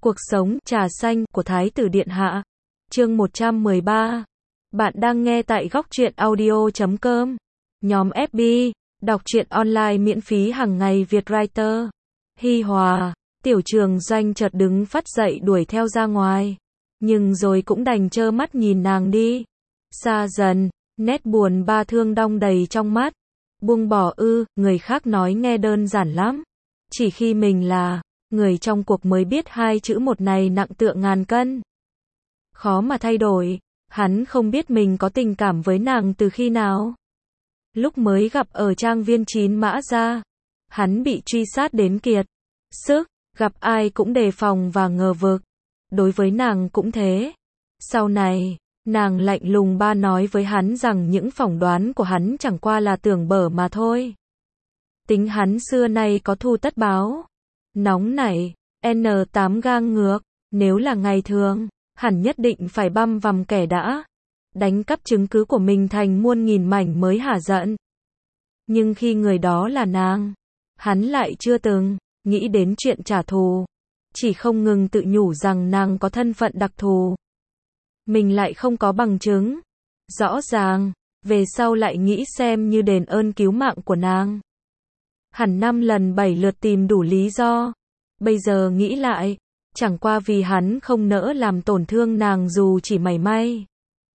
Cuộc sống trà xanh của Thái tử Điện Hạ. Chương 113. Bạn đang nghe tại góc truyện audio.com. Nhóm FB, đọc truyện online miễn phí hàng ngày Việt Writer. Hi Hòa, Tiểu Trường Doanh chợt đứng phắt dậy đuổi theo ra ngoài. Nhưng rồi cũng đành trơ mắt nhìn nàng đi. Xa dần, nét buồn ba thương đong đầy trong mắt. Buông bỏ ư, người khác nói nghe đơn giản lắm. Chỉ khi mình là người trong cuộc mới biết hai chữ một này nặng tựa ngàn cân. Khó mà thay đổi, hắn không biết mình có tình cảm với nàng từ khi nào. Lúc mới gặp ở trang viên Chín Mã Gia, hắn bị truy sát đến kiệt sức, gặp ai cũng đề phòng và ngờ vực. Đối với nàng cũng thế. Sau này, nàng lạnh lùng ba nói với hắn rằng những phỏng đoán của hắn chẳng qua là tưởng bở mà thôi. Tính hắn xưa nay có thù tất báo. Nóng nảy, N8 gang ngược, nếu là ngày thường, hẳn nhất định phải băm vằm kẻ đã đánh cắp chứng cứ của mình thành muôn nghìn mảnh mới hả giận. Nhưng khi người đó là nàng, hắn lại chưa từng nghĩ đến chuyện trả thù, chỉ không ngừng tự nhủ rằng nàng có thân phận đặc thù. Mình lại không có bằng chứng. Rõ ràng, về sau lại nghĩ xem như đền ơn cứu mạng của nàng. Hẳn 5 lần 7 lượt tìm đủ lý do. Bây giờ nghĩ lại, chẳng qua vì hắn không nỡ làm tổn thương nàng dù chỉ mảy may.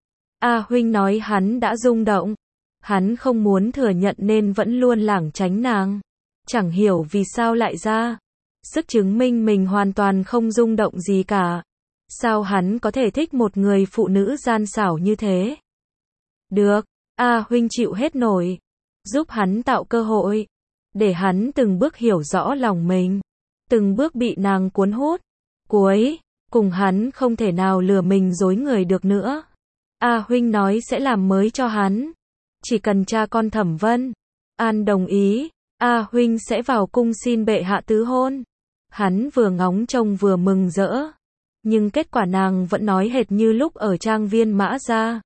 A huynh nói hắn đã rung động. Hắn không muốn thừa nhận nên vẫn luôn lảng tránh nàng. Chẳng hiểu vì sao lại ra sức chứng minh mình hoàn toàn không rung động gì cả. Sao hắn có thể thích một người phụ nữ gian xảo như thế? Được, A huynh chịu hết nổi. Giúp hắn tạo cơ hội. Để hắn từng bước hiểu rõ lòng mình. Từng bước bị nàng cuốn hút. Cuối cùng hắn không thể nào lừa mình dối người được nữa. A huynh nói sẽ làm mới cho hắn. Chỉ cần cha con Thẩm Vân An đồng ý, A huynh sẽ vào cung xin bệ hạ tứ hôn. Hắn vừa ngóng trông vừa mừng rỡ. Nhưng kết quả nàng vẫn nói hệt như lúc ở trang viên Mã Gia.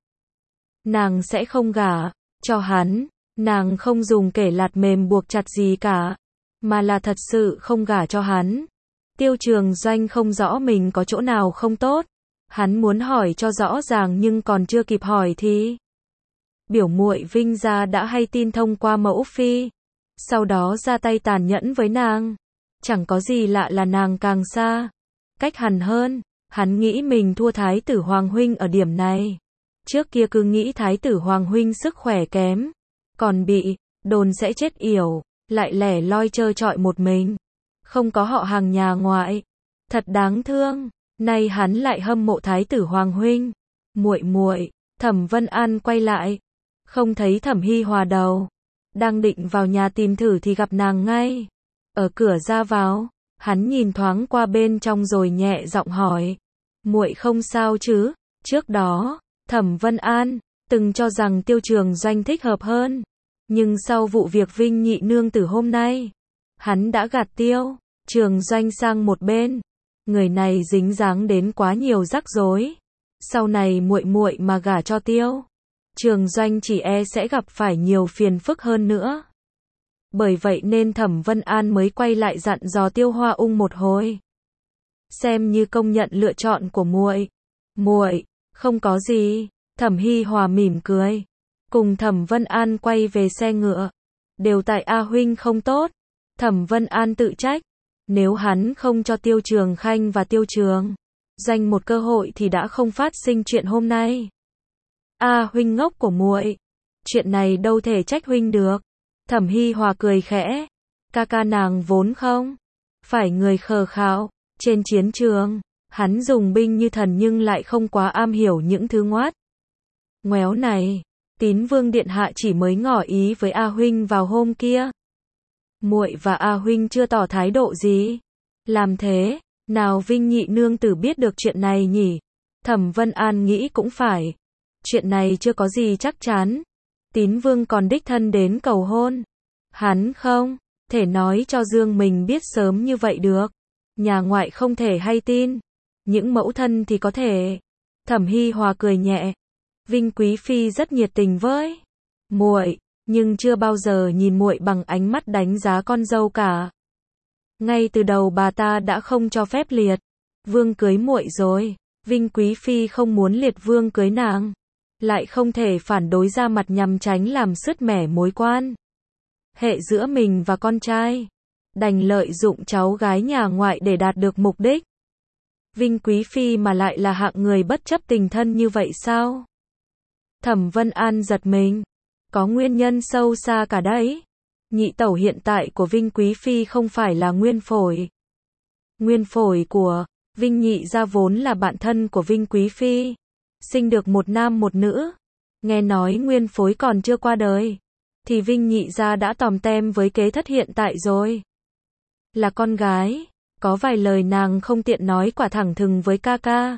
Nàng sẽ không gả cho hắn. Nàng không dùng kể lạt mềm buộc chặt gì cả, mà là thật sự không gả cho hắn. Tiêu Trường Doanh không rõ mình có chỗ nào không tốt. Hắn muốn hỏi cho rõ ràng nhưng còn chưa kịp hỏi thì biểu muội Vinh gia đã hay tin thông qua mẫu phi. Sau đó ra tay tàn nhẫn với nàng. Chẳng có gì lạ là nàng càng xa cách hắn hơn. Hắn nghĩ mình thua Thái tử Hoàng huynh ở điểm này. Trước kia cứ nghĩ Thái tử Hoàng huynh sức khỏe kém, còn bị đồn sẽ chết yểu, lại lẻ loi trơ trọi một mình, không có họ hàng nhà ngoại, thật đáng thương. Nay hắn lại hâm mộ Thái tử Hoàng huynh. Muội, Thẩm Vân An quay lại, không thấy Thẩm Hi Hòa đâu. Đang định vào nhà tìm thử thì gặp nàng ngay ở cửa ra vào. Hắn nhìn thoáng qua bên trong rồi nhẹ giọng hỏi, muội không sao chứ? Trước đó, Thẩm Vân An từng cho rằng Tiêu Trường Doanh thích hợp hơn. Nhưng sau vụ việc Vinh nhị nương tử hôm nay, hắn đã gạt Tiêu Trường Doanh sang một bên. Người này dính dáng đến quá nhiều rắc rối. Sau này muội mà gả cho Tiêu Trường Doanh chỉ e sẽ gặp phải nhiều phiền phức hơn nữa. Bởi vậy nên Thẩm Vân An mới quay lại dặn dò Tiêu Hoa Ung một hồi. Xem như công nhận lựa chọn của muội. Muội, không có gì. Thẩm Hi Hòa mỉm cười, cùng Thẩm Vân An quay về xe ngựa. Đều tại A huynh không tốt. Thẩm Vân An tự trách. Nếu hắn không cho Tiêu Trường Khanh và Tiêu Trường Doanh một cơ hội thì đã không phát sinh chuyện hôm nay. A huynh ngốc của muội, chuyện này đâu thể trách huynh được. Thẩm Hi Hòa cười khẽ. Ca nàng vốn không phải người khờ khạo. Trên chiến trường, hắn dùng binh như thần nhưng lại không quá am hiểu những thứ ngoát ngoéo này. Tín Vương điện hạ chỉ mới ngỏ ý với A huynh vào hôm kia. Muội và A huynh chưa tỏ thái độ gì. Làm thế nào Vinh nhị nương tử biết được chuyện này nhỉ? Thẩm Vân An nghĩ cũng phải. Chuyện này chưa có gì chắc chắn. Tín Vương còn đích thân đến cầu hôn. Hắn không thể nói cho Dương mình biết sớm như vậy được. Nhà ngoại không thể hay tin. Những mẫu thân thì có thể. Thẩm Hi Hòa cười nhẹ. Vinh quý phi rất nhiệt tình với muội, nhưng chưa bao giờ nhìn muội bằng ánh mắt đánh giá con dâu cả. Ngay từ đầu bà ta đã không cho phép liệt Vương cưới muội rồi. Vinh Quý Phi không muốn Liệt Vương cưới nàng, lại không thể phản đối ra mặt nhằm tránh làm sứt mẻ mối quan hệ giữa mình và con trai, đành lợi dụng cháu gái nhà ngoại để đạt được mục đích. Vinh Quý Phi mà lại là hạng người bất chấp tình thân như vậy sao? Thẩm Vân An giật mình. Có nguyên nhân sâu xa cả đấy. Nhị tẩu hiện tại của Vinh Quý Phi không phải là nguyên phổi. Nguyên phổi của Vinh Nhị gia vốn là bạn thân của Vinh Quý Phi, sinh được một nam một nữ. Nghe nói nguyên phối còn chưa qua đời, thì Vinh Nhị gia đã tòm tem với kế thất hiện tại rồi. Là con gái, có vài lời nàng không tiện nói quả thẳng thừng với ca ca.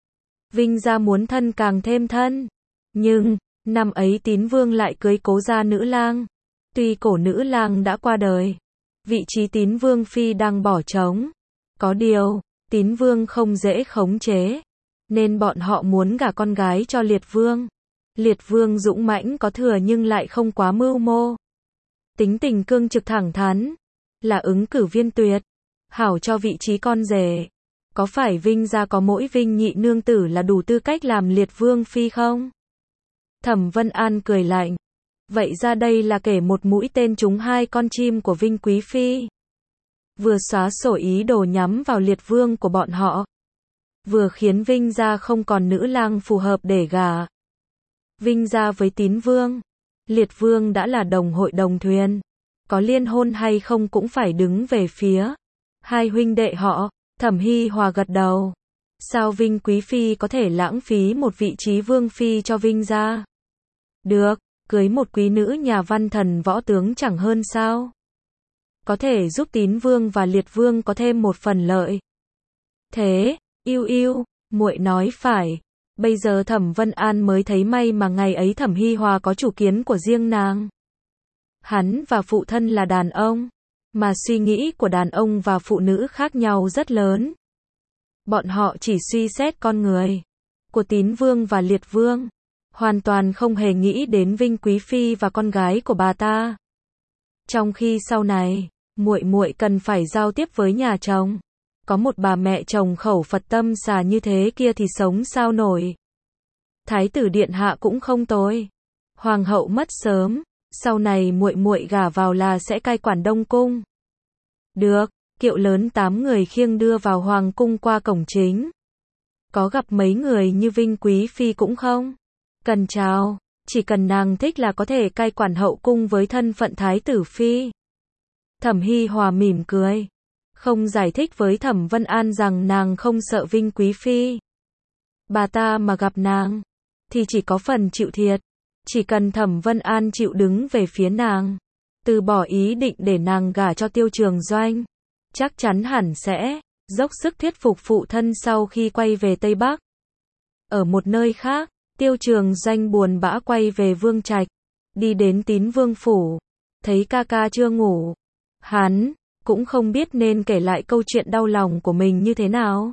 Vinh gia muốn thân càng thêm thân. Nhưng, năm ấy Tín Vương lại cưới cố gia nữ lang. Tuy cổ nữ lang đã qua đời, vị trí Tín Vương Phi đang bỏ trống. Có điều, Tín Vương không dễ khống chế, nên bọn họ muốn gả con gái cho Liệt Vương. Liệt Vương dũng mãnh có thừa nhưng lại không quá mưu mô. Tính tình cương trực thẳng thắn, là ứng cử viên tuyệt, hảo cho vị trí con rể. Có phải Vinh gia có mỗi Vinh Nhị nương tử là đủ tư cách làm Liệt Vương Phi không? Thẩm Vân An cười lạnh. Vậy ra đây là kể một mũi tên trúng hai con chim của Vinh Quý Phi. Vừa xóa sổ ý đồ nhắm vào Liệt Vương của bọn họ, vừa khiến Vinh gia không còn nữ lang phù hợp để gả. Vinh gia với Tín Vương, Liệt Vương đã là đồng hội đồng thuyền, có liên hôn hay không cũng phải đứng về phía hai huynh đệ họ. Thẩm Hi Hòa gật đầu. Sao Vinh Quý Phi có thể lãng phí một vị trí Vương Phi cho Vinh gia? Được, cưới một quý nữ nhà văn thần võ tướng chẳng hơn sao? Có thể giúp Tín Vương và Liệt Vương có thêm một phần lợi. Thế, yêu, muội nói phải. Bây giờ Thẩm Vân An mới thấy may mà ngày ấy Thẩm Hi Hòa có chủ kiến của riêng nàng. Hắn và phụ thân là đàn ông, mà suy nghĩ của đàn ông và phụ nữ khác nhau rất lớn. Bọn họ chỉ suy xét con người của Tín Vương và Liệt Vương, hoàn toàn không hề nghĩ đến Vinh Quý Phi và con gái của bà ta. Trong khi sau này, muội cần phải giao tiếp với nhà chồng, có một bà mẹ chồng khẩu Phật tâm xà như thế kia thì sống sao nổi. Thái tử điện hạ cũng không tồi. Hoàng hậu mất sớm, sau này muội gả vào là sẽ cai quản Đông cung. Được, kiệu lớn 8 người khiêng đưa vào hoàng cung qua cổng chính. Có gặp mấy người như Vinh Quý Phi cũng không cần chào, chỉ cần nàng thích là có thể cai quản hậu cung với thân phận Thái tử Phi. Thẩm Hi Hòa mỉm cười, không giải thích với Thẩm Vân An rằng nàng không sợ Vinh Quý Phi. Bà ta mà gặp nàng, thì chỉ có phần chịu thiệt. Chỉ cần Thẩm Vân An chịu đứng về phía nàng, từ bỏ ý định để nàng gả cho Tiêu Trường Doanh, chắc chắn hẳn sẽ dốc sức thuyết phục phụ thân sau khi quay về Tây Bắc. Ở một nơi khác, Tiêu Trường Doanh buồn bã quay về Vương Trạch, đi đến Tín Vương phủ, thấy ca ca chưa ngủ. Hắn cũng không biết nên kể lại câu chuyện đau lòng của mình như thế nào.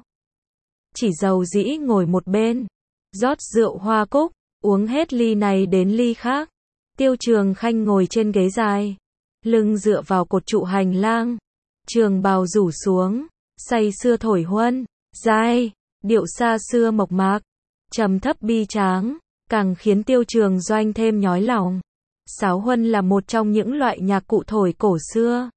Chỉ dầu dĩ ngồi một bên, rót rượu hoa cúc, uống hết ly này đến ly khác. Tiêu Trường Khanh ngồi trên ghế dài, lưng dựa vào cột trụ hành lang, trường bào rủ xuống, say sưa thổi huân, dài, điệu xa xưa mộc mạc, trầm thấp bi tráng, càng khiến Tiêu Trường Doanh thêm nhói lòng. Sáo huân là một trong những loại nhạc cụ thổi cổ xưa,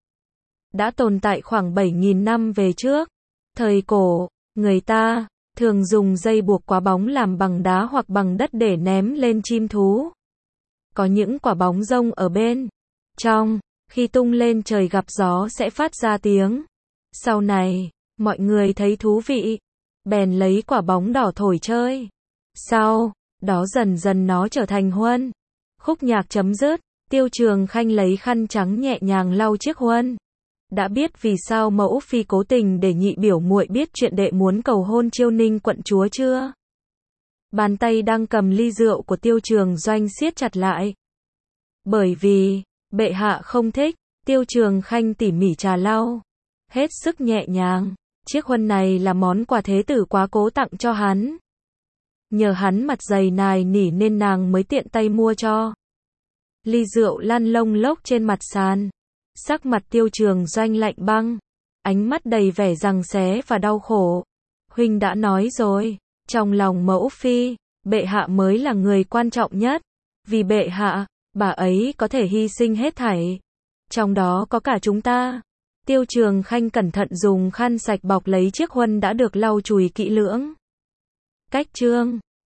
đã tồn tại khoảng 7.000 năm về trước. Thời cổ, người ta thường dùng dây buộc quả bóng làm bằng đá hoặc bằng đất để ném lên chim thú. Có những quả bóng rông ở bên trong, khi tung lên trời gặp gió sẽ phát ra tiếng. Sau này, mọi người thấy thú vị, bèn lấy quả bóng đỏ thổi chơi. Sau đó dần dần nó trở thành huân. Khúc nhạc chấm dứt, Tiêu Trường Khanh lấy khăn trắng nhẹ nhàng lau chiếc huân. Đã biết vì sao mẫu phi cố tình để nhị biểu muội biết chuyện đệ muốn cầu hôn Chiêu Ninh quận chúa chưa? Bàn tay đang cầm ly rượu của Tiêu Trường Doanh siết chặt lại. Bởi vì, bệ hạ không thích. Tiêu Trường Khanh tỉ mỉ trà lau, hết sức nhẹ nhàng. Chiếc huân này là món quà thế tử quá cố tặng cho hắn. Nhờ hắn mặt dày nài nỉ nên nàng mới tiện tay mua cho. Ly rượu lăn lông lốc trên mặt sàn. Sắc mặt Tiêu Trường Doanh lạnh băng, ánh mắt đầy vẻ giằng xé và đau khổ. Huynh đã nói rồi, trong lòng mẫu phi, bệ hạ mới là người quan trọng nhất. Vì bệ hạ, bà ấy có thể hy sinh hết thảy. Trong đó có cả chúng ta. Tiêu Trường Khanh cẩn thận dùng khăn sạch bọc lấy chiếc huân đã được lau chùi kỹ lưỡng. Cách chương